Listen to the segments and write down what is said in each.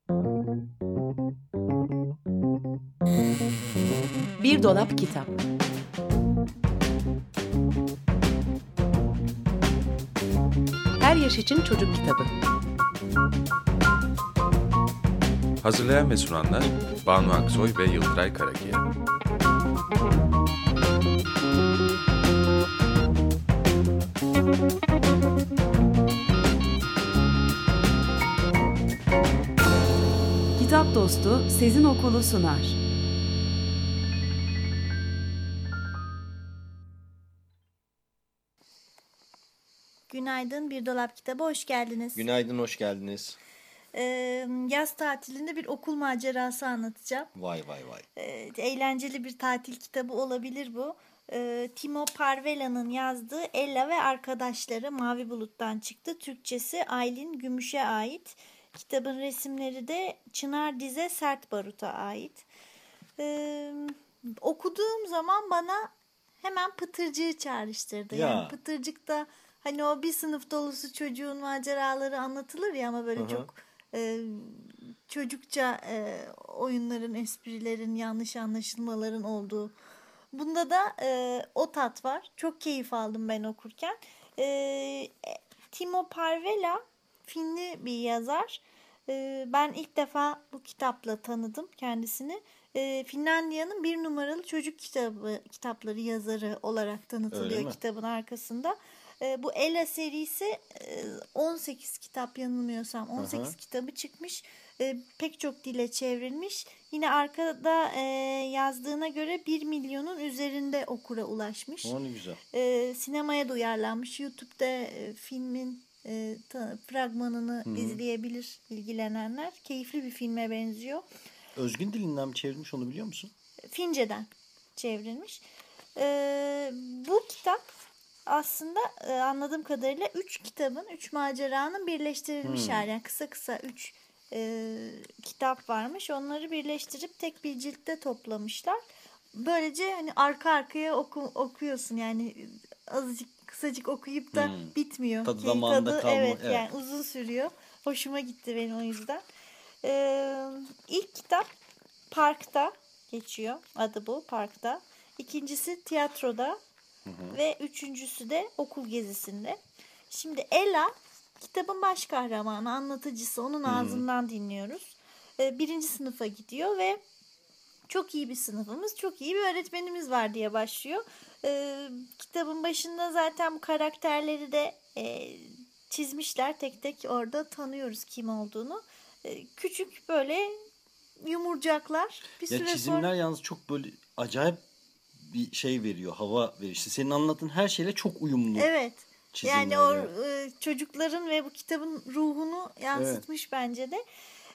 Bir Dolap Kitap. Her yaş için çocuk kitabı. Hazırlayan ve sunanlar Banu Aksoy ve Yıldıray Karakiya. Kitap Dostu Sezin Okulu sunar. Günaydın, Bir Dolap Kitabı hoş geldiniz. Günaydın, hoş geldiniz. Yaz tatilinde bir okul macerası anlatacağım. Vay vay vay. Eğlenceli bir tatil kitabı olabilir bu. Timo Parvela'nın yazdığı Ella ve Arkadaşları Mavi Bulut'tan çıktı. Türkçesi Aylin Gümüş'e ait. Kitabın resimleri de Çınar Dize Sert Barut'a ait. Okuduğum zaman bana hemen Pıtırcık'ı çağrıştırdı. Ya. Yani Pıtırcık'ta hani o bir sınıf dolusu çocuğun maceraları anlatılır ya ama böyle çok çocukça oyunların, esprilerin, yanlış anlaşılmaların olduğu. Bunda da o tat var. Çok keyif aldım ben okurken. Timo Parvela Finli bir yazar. Ben ilk defa bu kitapla tanıdım kendisini. Finlandiya'nın bir numaralı çocuk kitapları yazarı olarak tanıtılıyor kitabın arkasında. Bu Ella serisi 18 kitap yanılmıyorsam 18 kitabı çıkmış. Pek çok dile çevrilmiş. Yine arkada yazdığına göre 1 milyonun üzerinde okura ulaşmış. O ne güzel. Sinemaya da uyarlanmış. YouTube'da filmin fragmanını izleyebilir ilgilenenler. Keyifli bir filme benziyor. Özgün dilinden mi çevrilmiş onu biliyor musun? Fince'den çevrilmiş. Bu kitap aslında anladığım kadarıyla 3 kitabın, 3 maceranın birleştirilmiş hali. Yani kısa kısa 3 kitap varmış. Onları birleştirip tek bir ciltte toplamışlar. Böylece hani arka arkaya okuyorsun. Yani azıcık kısacık okuyup da bitmiyor. Tadı damağında kalma. Evet, yani uzun sürüyor. Hoşuma gitti benim o yüzden. İlk kitap Parkta geçiyor. Adı bu, Parkta. İkincisi Tiyatroda. Ve üçüncüsü de okul gezisinde. Şimdi Ella kitabın baş kahramanı, anlatıcısı. Onun ağzından dinliyoruz. Birinci sınıfa gidiyor ve çok iyi bir sınıfımız, çok iyi bir öğretmenimiz var diye başlıyor. Kitabın başında zaten bu karakterleri de çizmişler. Tek tek orada tanıyoruz kim olduğunu. Küçük böyle yumurcaklar. Bir Ya süre çizimler sonra... yalnız çok böyle acayip bir şey veriyor, hava veriyor. İşte senin anlattığın her şeyle çok uyumlu. Evet. Çizimler, yani o çocukların ve bu kitabın ruhunu yansıtmış bence de.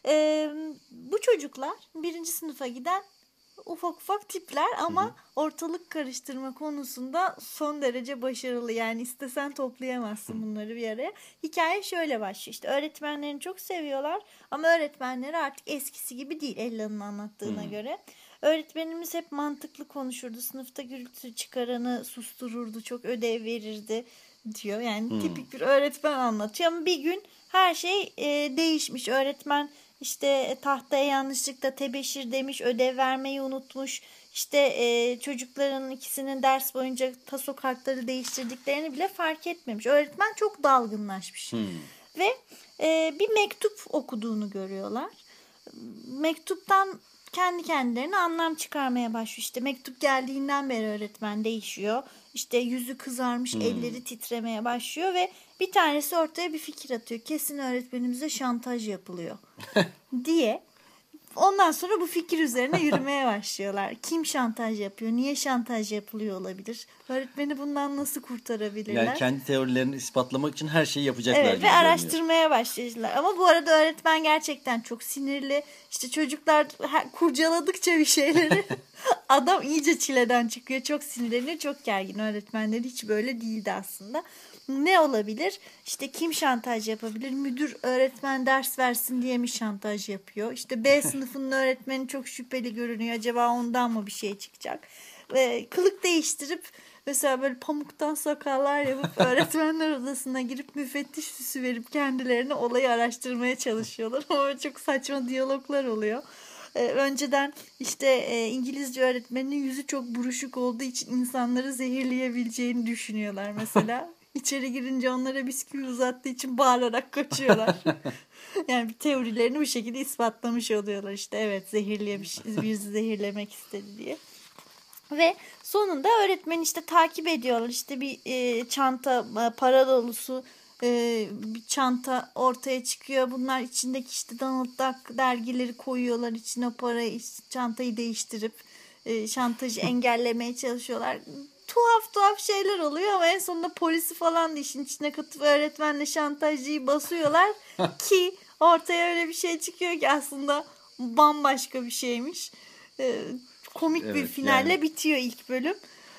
Bu çocuklar birinci sınıfa giden ufak ufak tipler ama ortalık karıştırma konusunda son derece başarılı. Yani istesen toplayamazsın bunları bir araya. Hikaye şöyle başlıyor. İşte öğretmenlerini çok seviyorlar ama öğretmenleri artık eskisi gibi değil Ella'nın anlattığına göre. Öğretmenimiz hep mantıklı konuşurdu. Sınıfta gürültü çıkaranı sustururdu. Çok ödev verirdi diyor. Yani tipik bir öğretmen anlatıyor ama bir gün her şey değişmiş. Öğretmen işte tahtaya yanlışlıkla tebeşir demiş, ödev vermeyi unutmuş. İşte çocukların ikisinin ders boyunca taso kartları değiştirdiklerini bile fark etmemiş. Öğretmen çok dalgınlaşmış. Ve bir mektup okuduğunu görüyorlar. Mektuptan kendi kendilerine anlam çıkarmaya başlıyor. İşte mektup geldiğinden beri öğretmen değişiyor. İşte yüzü kızarmış, elleri titremeye başlıyor ve bir tanesi ortaya bir fikir atıyor. Kesin öğretmenimize şantaj yapılıyor diye. Ondan sonra bu fikir üzerine yürümeye başlıyorlar. Kim şantaj yapıyor? Niye şantaj yapılıyor olabilir? Öğretmeni bundan nasıl kurtarabilirler? Yani kendi teorilerini ispatlamak için her şeyi yapacaklar. Evet ve araştırmaya başladılar. Ama bu arada öğretmen gerçekten çok sinirli. İşte çocuklar kurcaladıkça bir şeyleri adam iyice çileden çıkıyor. Çok sinirleniyor, çok gergin. Öğretmenler hiç böyle değildi aslında. Ne olabilir? İşte kim şantaj yapabilir? Müdür öğretmen ders versin diye mi şantaj yapıyor? İşte B sınıfının öğretmeni çok şüpheli görünüyor. Acaba ondan mı bir şey çıkacak? Kılık değiştirip mesela böyle pamuktan sakallar yapıp öğretmenler odasına girip müfettiş süsü verip kendilerine olayı araştırmaya çalışıyorlar. Ama çok saçma diyaloglar oluyor. Önceden işte İngilizce öğretmeninin yüzü çok buruşuk olduğu için insanları zehirleyebileceğini düşünüyorlar mesela. İçeri girince onlara bisküvi uzattığı için bağırarak kaçıyorlar. Yani teorilerini bu şekilde ispatlamış oluyorlar işte. Evet, zehirlemiş, bizi zehirlemek istedi diye. Ve sonunda öğretmen işte takip ediyorlar. İşte bir çanta, para dolusu bir çanta ortaya çıkıyor. Bunlar içindeki işte Donald Duck dergileri koyuyorlar içine, parayı, çantayı değiştirip şantajı engellemeye çalışıyorlar. Tuhaf şeyler oluyor ama en sonunda polisi falan da işin içine katıp öğretmenle şantajcıyı basıyorlar ki ortaya öyle bir şey çıkıyor ki aslında bambaşka bir şeymiş. Komik bir finalle yani bitiyor ilk bölüm.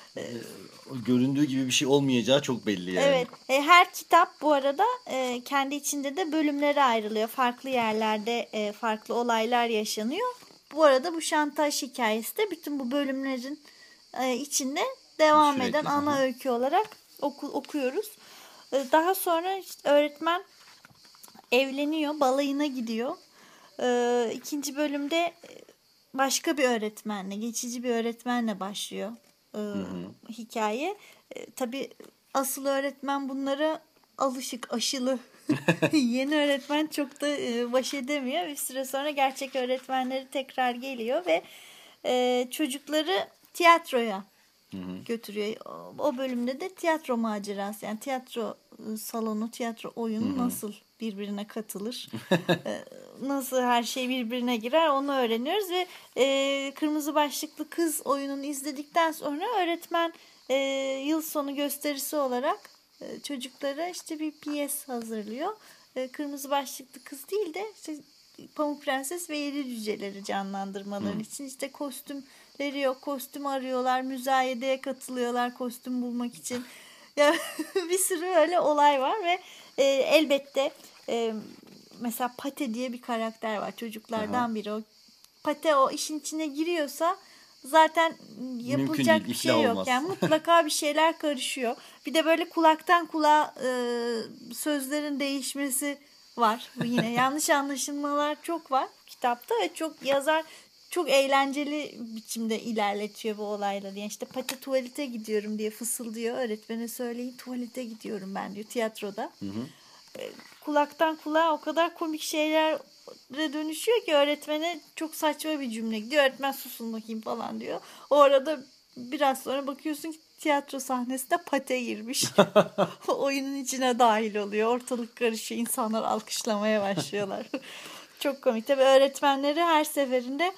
Göründüğü gibi bir şey olmayacağı çok belli yani. Evet. Her kitap bu arada kendi içinde de bölümlere ayrılıyor. Farklı yerlerde farklı olaylar yaşanıyor. Bu arada bu şantaj hikayesi de bütün bu bölümlerin içinde devam sürekli eden ana öykü olarak okuyoruz. Daha sonra işte öğretmen evleniyor, balayına gidiyor. İkinci bölümde başka bir öğretmenle, geçici bir öğretmenle başlıyor hikaye. Tabii asıl öğretmen bunlara alışık, aşılı. Yeni öğretmen çok da baş edemiyor. Bir süre sonra gerçek öğretmenleri tekrar geliyor ve çocukları tiyatroya götürüyor. O bölümde de tiyatro macerası, yani tiyatro salonu, tiyatro oyunu nasıl birbirine katılır, nasıl her şey birbirine girer onu öğreniyoruz ve Kırmızı Başlıklı Kız oyununu izledikten sonra öğretmen yıl sonu gösterisi olarak çocuklara işte bir piyes hazırlıyor. Kırmızı Başlıklı Kız değil de işte Pamuk Prenses ve Yedi Cüceleri canlandırmaları için işte kostümleri yok, kostüm arıyorlar, müzayedeye katılıyorlar kostüm bulmak için. Ya bir sürü öyle olay var ve elbette mesela Pate diye bir karakter var, çocuklardan biri. O Pate o işin içine giriyorsa zaten yapılacak bir şey yok. Yani mutlaka bir şeyler karışıyor. Bir de böyle kulaktan kulağa sözlerin değişmesi var. Bu yine yanlış anlaşılmalar çok var kitapta ve çok yazar çok eğlenceli biçimde ilerletiyor bu olayları. Yani işte Pati tuvalete gidiyorum diye fısıldıyor. Öğretmene söyleyin, tuvalete gidiyorum ben diyor tiyatroda. Kulaktan kulağa o kadar komik şeylere dönüşüyor ki öğretmene çok saçma bir cümle gidiyor. Öğretmen susun bakayım falan diyor. O arada biraz sonra bakıyorsun ki tiyatro sahnesinde Pate girmiş. Oyunun içine dahil oluyor. Ortalık karışıyor. İnsanlar alkışlamaya başlıyorlar. Çok komik. Tabii öğretmenleri her seferinde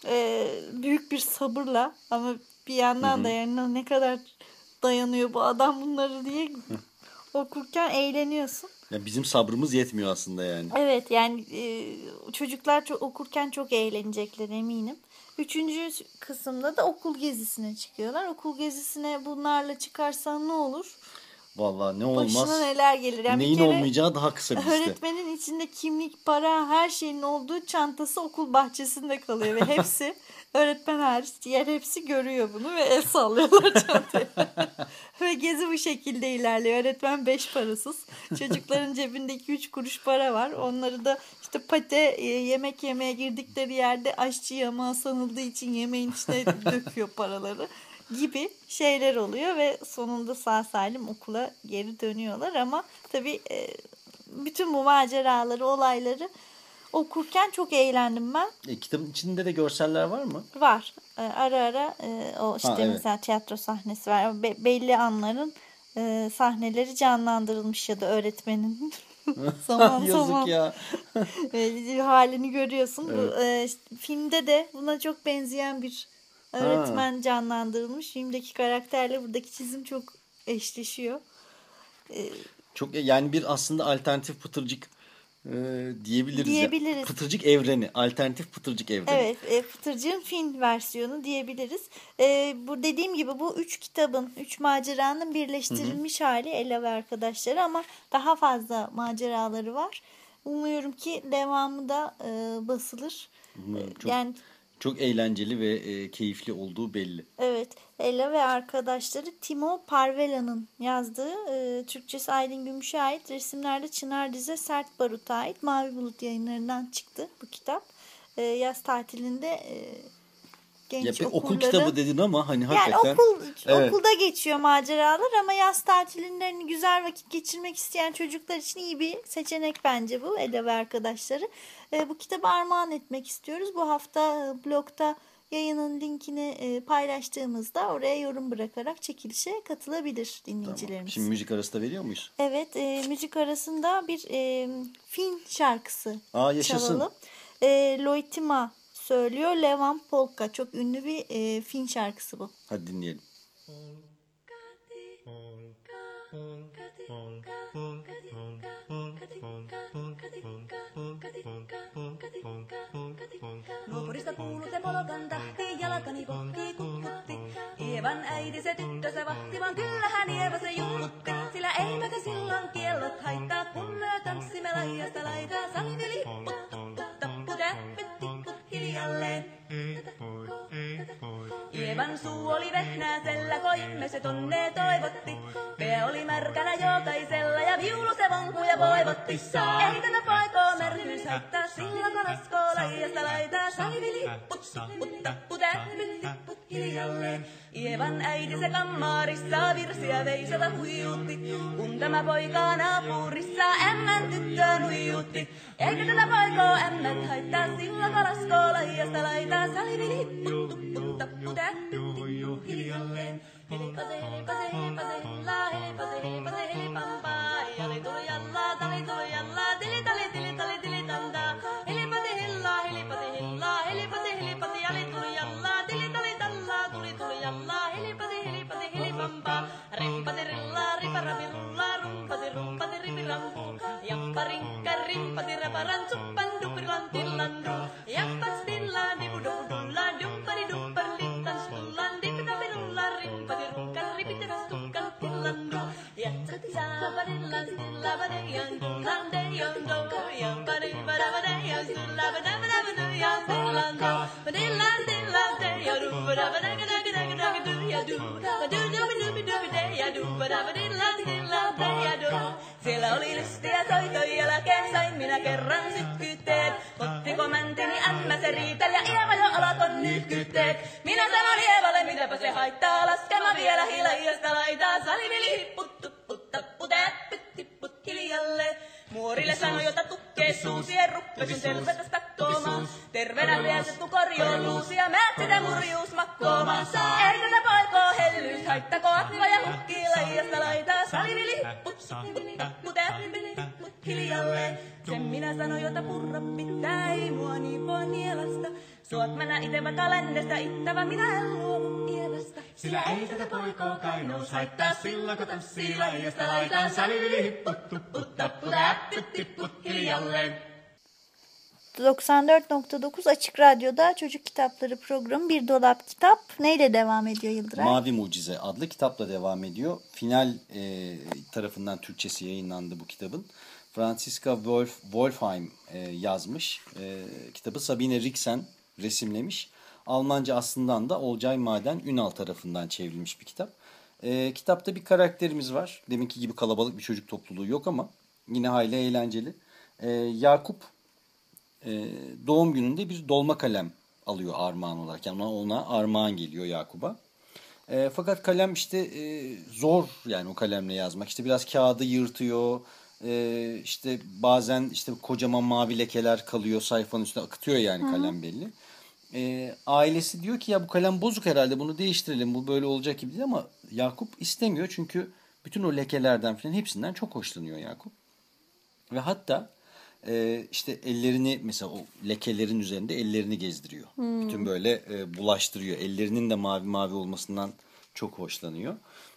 büyük bir sabırla ama bir yandan da yani ne kadar dayanıyor bu adam bunları diye okurken eğleniyorsun. Ya bizim sabrımız yetmiyor aslında yani. Evet yani çocuklar okurken çok eğlenecekler eminim. Üçüncü kısımda da okul gezisine çıkıyorlar. Okul gezisine bunlarla çıkarsan ne olur? Vallahi ne olmaz. Başına neler gelir. Yani neyin olmayacağı daha kısa bir liste. Öğretmenin içinde kimlik, para, her şeyin olduğu çantası okul bahçesinde kalıyor ve hepsi öğretmen hariç diğer hepsi görüyor bunu ve el sallıyorlar çantaya. Ve gezi bu şekilde ilerliyor. Öğretmen 5 parasız. Çocukların cebindeki 3 kuruş para var. Onları da işte Pate yemek yemeye girdikleri yerde aşçı yamağı sanıldığı için yemeğin içine döküyor paraları gibi şeyler oluyor ve sonunda sağ salim okula geri dönüyorlar ama tabii bütün bu maceraları, olayları okurken çok eğlendim ben. Kitabın içinde de görseller var mı? Var. Ara ara o işte mesela tiyatro sahnesi var. Belli anların sahneleri canlandırılmış ya da öğretmenin zaman Yazık ya. halini görüyorsun. Evet. Bu filmde de buna çok benzeyen bir öğretmen canlandırılmış. Filmdeki karakterle buradaki çizim çok eşleşiyor. Çok yani bir aslında alternatif Pıtırcık diyebiliriz. Ya. Pıtırcık evreni. Alternatif Pıtırcık evreni. Evet. Pıtırcığın film versiyonu diyebiliriz. Bu dediğim gibi bu 3 kitabın, 3 maceranın birleştirilmiş hali Ella ve arkadaşları ama daha fazla maceraları var. Umuyorum ki devamı da basılır. Çok, yani Çok eğlenceli ve keyifli olduğu belli. Evet. Ela ve arkadaşları Timo Parvela'nın yazdığı, Türkçesi Aylin Gümüş'e ait, resimlerde Çınar Dize Sert Barut'a ait Mavi Bulut yayınlarından çıktı bu kitap. Yaz tatilinde genç okulları... Okul kitabı dedin ama hani hakikaten... Yani okulda geçiyor maceralar ama yaz tatilinde güzel vakit geçirmek isteyen çocuklar için iyi bir seçenek bence bu. Ela ve arkadaşları. Bu kitabı armağan etmek istiyoruz. Bu hafta blogda yayının linkini paylaştığımızda oraya yorum bırakarak çekilişe katılabilir dinleyicilerimiz. Tamam. Şimdi müzik arası da veriyor muyuz? Evet, müzik arasında bir Fin şarkısı çalalım. Loitima söylüyor. Levan Polka. Çok ünlü bir Fin şarkısı bu. Hadi dinleyelim. Nuopurista kuuluu se polkan tahti, jalkani pohtii kukkutti. Ievan äiti se tyttönsä vahti, vaan kyllähän Ieva se jullutti. Sillä eivätkö silloin kiellot haittaa, kun me tanssimme laidasta laitaa. Saliveli hipput, tappu, täppyt, tipput hiljalleen. Ievan suu oli vehnäisellä, koimme se tonne toivotti. Pää oli märkänä jokaisella ja viulu se vonkuja voivotti. Ei tätä poikoo märkyys haittaa, silloin kun laskoo laidasta laitaa. Saliveli hipput, tappu, täppyt, tipput hiljalleen. Ievan äiti se kammarissa virsiä veisata huijuutti. Kun tämä poika naapurissa ämmän tyttöön huijuutti. Eikä tätä poikoo ämmät haittaa, silloin kun laskoo laidasta laitaa. Saliveli hipput, tupput, tappu, täppyt, tipput hiljalleen. Helipase, helipase, helipase, hella, helipase, helipase, helipampaa. Jali tuli jallaa, tali tuli jallaa, tili tali, tili tali, tili tantaa. Helipase, hella, helipase, hella, helipase, helipase, jali tuli jallaa, tili tali tallaa, tuli jallaa. Helipase, helipase, helipampaa. Rimpase, rillaa, riparapi, rullaa, rumpase, ripirampu. Jappa, rinkka, rimpati, raparan, suppan, dupilan, tillandu. Jappas, tillaan, dipudupudullaan, duppari, duppari, littan, stullaan, dipitapi, rullaan, rimpati, rukkan, ripiteräs, tukkan, tillandu. Jatsati, saapadillaan, stillabadejan, kandejan, doukajan, padivadabadejan, stullabadabadabadujan, stillandu. Padillaan, stillaan, dejan, duppadabadagadagadagadagadu. Padudubidubidubidejan, duppadabadillaan, stillaan, dejan. Siellä oli lystiä soitoja jälkeen, sain minä kerran sykkyyteen. Ottiko mäntini ämmä se riitel ja Ieva jo alkoi nyhkytteet. Minä sanon Ievalle, mitäpä se haittaa, laskema vielä hiljasta laitaa. Saliveli hipput, tupput, tappu, täppyt, tipput hiljalle. Muorille sanoi, jota tukkee suusien ruppesin tervetä stakkoomaan. Terveenä liesettu korjoon luusia, määt sitä murjuus makkoomaan. Ei tätä poikoo hellyys, haittako akva ja hukkii laidasta laitaa. Saliveli hipput, tappu, täppyt, tipput hiljalle. Sen minä sanoin, jota purra pitää, ei mua niin voi nielasta. Suot mä itevä kalendesta, ittävä minä en luovu Ievasta. Sillä ei tätä poikoo kainous haittaa, silloin kun tanssii laidasta laitaan. Saliveli hipput, tupput, tappu, täppyt, tipput hiljalleen. 94.9 Açık Radyo'da Çocuk Kitapları programı Bir Dolap Kitap neyle devam ediyor Yıldıray? Mavi Mucize adlı kitapla devam ediyor. Final tarafından Türkçesi yayınlandı bu kitabın. Franziska Wolfheim yazmış. Kitabı Sabine Riksen resimlemiş. Almanca aslından da Olcay Maden Ünal tarafından çevrilmiş bir kitap. Kitapta bir karakterimiz var. Deminki gibi kalabalık bir çocuk topluluğu yok ama yine hayli eğlenceli. Yakup doğum gününde bir dolma kalem alıyor armağan olarak. Yani ona armağan geliyor Yakup'a. Fakat kalem işte zor yani o kalemle yazmak. İşte biraz kağıdı yırtıyor. İşte bazen işte kocaman mavi lekeler kalıyor sayfanın üstüne akıtıyor yani kalem belli. Ailesi diyor ki ya bu kalem bozuk herhalde bunu değiştirelim bu böyle olacak gibi değil ama Yakup istemiyor çünkü bütün o lekelerden falan hepsinden çok hoşlanıyor Yakup. Ve hatta işte ellerini mesela o lekelerin üzerinde ellerini gezdiriyor. Bütün böyle bulaştırıyor. Ellerinin de mavi mavi olmasından çok hoşlanıyor.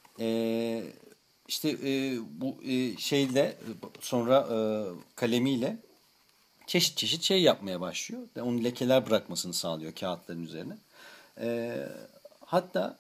İşte bu şeyle sonra kalemiyle çeşit çeşit şey yapmaya başlıyor. Onun lekeler bırakmasını sağlıyor kağıtların üzerine. Hatta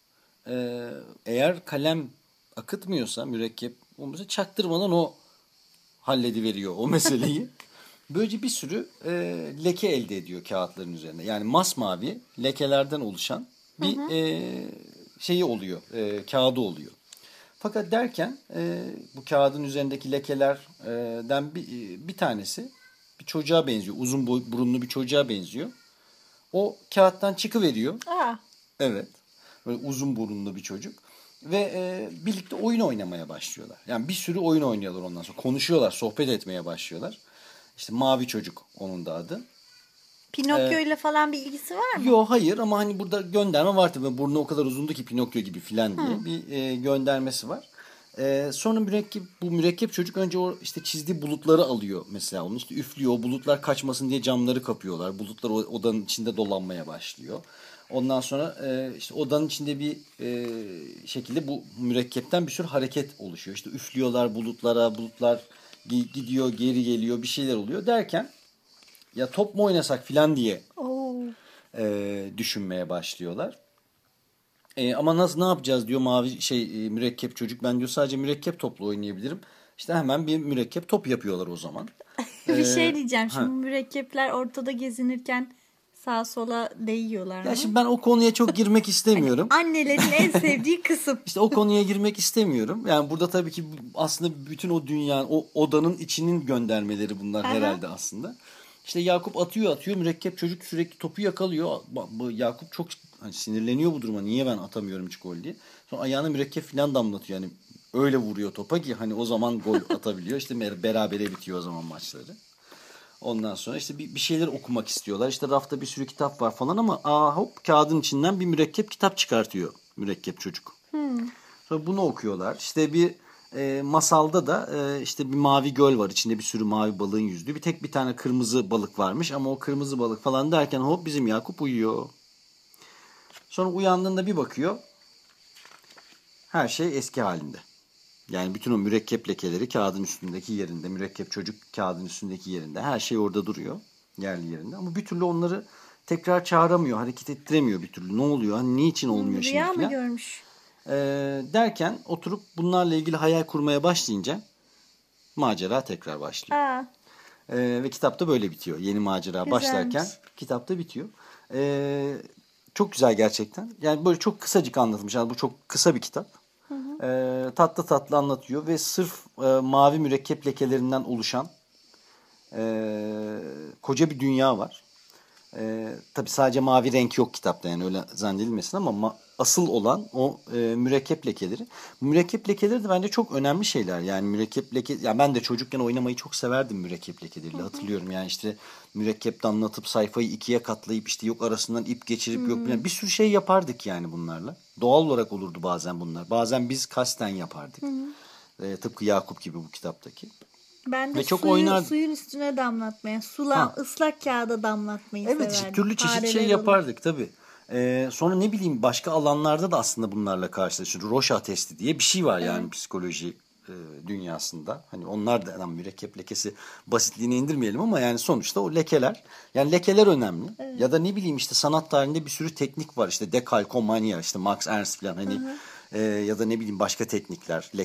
eğer kalem akıtmıyorsa mürekkep olmasa çaktırmadan o hallediveriyor o meseleyi. Böylece bir sürü leke elde ediyor kağıtların üzerinde. Yani masmavi lekelerden oluşan bir şeyi oluyor, kağıdı oluyor. Fakat derken bu kağıdın üzerindeki lekelerden bir tanesi bir çocuğa benziyor. Uzun burunlu bir çocuğa benziyor. O kağıttan çıkıveriyor. Aa. Evet. Böyle uzun burunlu bir çocuk. Ve birlikte oyun oynamaya başlıyorlar. Yani bir sürü oyun oynuyorlar ondan sonra. Konuşuyorlar, sohbet etmeye başlıyorlar. İşte Mavi Çocuk onun da adı. Pinokyo ile falan bir ilgisi var mı? Yok, hayır, ama hani burada gönderme var tabii. Burnu o kadar uzundu ki Pinokyo gibi filan diye bir göndermesi var. Sonra bu mürekkep çocuk önce o işte çizdiği bulutları alıyor mesela. Onu işte üflüyor. O bulutlar kaçmasın diye camları kapıyorlar. Bulutlar odanın içinde dolanmaya başlıyor. Ondan sonra işte odanın içinde bir şekilde bu mürekkepten bir sürü hareket oluşuyor. İşte üflüyorlar bulutlara, bulutlar gidiyor, geri geliyor, bir şeyler oluyor derken ya top mu oynasak filan diye düşünmeye başlıyorlar. Ama ne yapacağız diyor mürekkep çocuk. Ben diyor sadece mürekkep topla oynayabilirim. İşte hemen bir mürekkep top yapıyorlar o zaman. Bir şey diyeceğim. Şimdi mürekkepler ortada gezinirken sağa sola değiyorlar mı? Ya şimdi ben o konuya çok girmek istemiyorum. Annelerin en sevdiği kısım. İşte o konuya girmek istemiyorum. Yani burada tabii ki aslında bütün o dünyanın, o odanın içinin göndermeleri bunlar herhalde aslında. İşte Yakup atıyor, mürekkep çocuk sürekli topu yakalıyor. Yakup çok sinirleniyor bu duruma. Niye ben atamıyorum hiç gol diye. Sonra ayağına mürekkep falan damlatıyor. Yani öyle vuruyor topa ki hani o zaman gol atabiliyor. İşte berabere bitiyor o zaman maçları. Ondan sonra işte bir şeyler okumak istiyorlar. İşte rafta bir sürü kitap var falan ama hop kağıdın içinden bir mürekkep kitap çıkartıyor mürekkep çocuk. Sonra bunu okuyorlar. İşte bir masalda da işte bir mavi göl var. İçinde bir sürü mavi balığın yüzdüğü. Bir tane kırmızı balık varmış ama o kırmızı balık falan derken hop bizim Yakup uyuyor. Sonra uyandığında bir bakıyor. Her şey eski halinde. Yani bütün o mürekkep lekeleri kağıdın üstündeki yerinde. Mürekkep çocuk kağıdın üstündeki yerinde. Her şey orada duruyor. Yerli yerinde. Ama bir türlü onları tekrar çağıramıyor. Hareket ettiremiyor bir türlü. Ne oluyor? Hani niçin olmuyor şimdi Rüya falan. mı görmüş? Derken oturup bunlarla ilgili hayal kurmaya başlayınca macera tekrar başlıyor. Ve kitapta böyle bitiyor. Yeni macera Güzelmiş. başlarken kitapta bitiyor. Çok güzel gerçekten. Yani böyle çok kısacık anlatmış. Yani bu çok kısa bir kitap. Tatlı tatlı anlatıyor ve sırf mavi mürekkep lekelerinden oluşan koca bir dünya var. Tabii sadece mavi renk yok kitapta, yani öyle zannedilmesin ama asıl olan o mürekkep lekeleri. Mürekkep lekeleri de bence çok önemli şeyler. Yani mürekkep leke, ya ben de çocukken oynamayı çok severdim mürekkep lekeleriyle. Hatırlıyorum yani işte mürekkep damlatıp sayfayı ikiye katlayıp işte yok arasından ip geçirip yok bir sürü şey yapardık yani bunlarla. Doğal olarak olurdu bazen bunlar. Bazen biz kasten yapardık. Tıpkı Yakup gibi bu kitaptaki. Ben de Ve çok oynardım. suyun üstüne damlatmaya, ıslak kağıda damlatmayı Evet, severdim. türlü çeşit Fareler şey olur. yapardık tabii. Sonra ne bileyim başka alanlarda da aslında bunlarla karşılaşıyoruz. Rocha testi diye bir şey var yani psikoloji dünyasında. Hani onlar da mürekkep lekesi basitliğine indirmeyelim ama yani sonuçta o lekeler. Yani lekeler önemli. Ya da ne bileyim işte sanat tarihinde bir sürü teknik var. İşte dekalkomanya, işte Max Ernst falan hani ya da ne bileyim başka teknikler.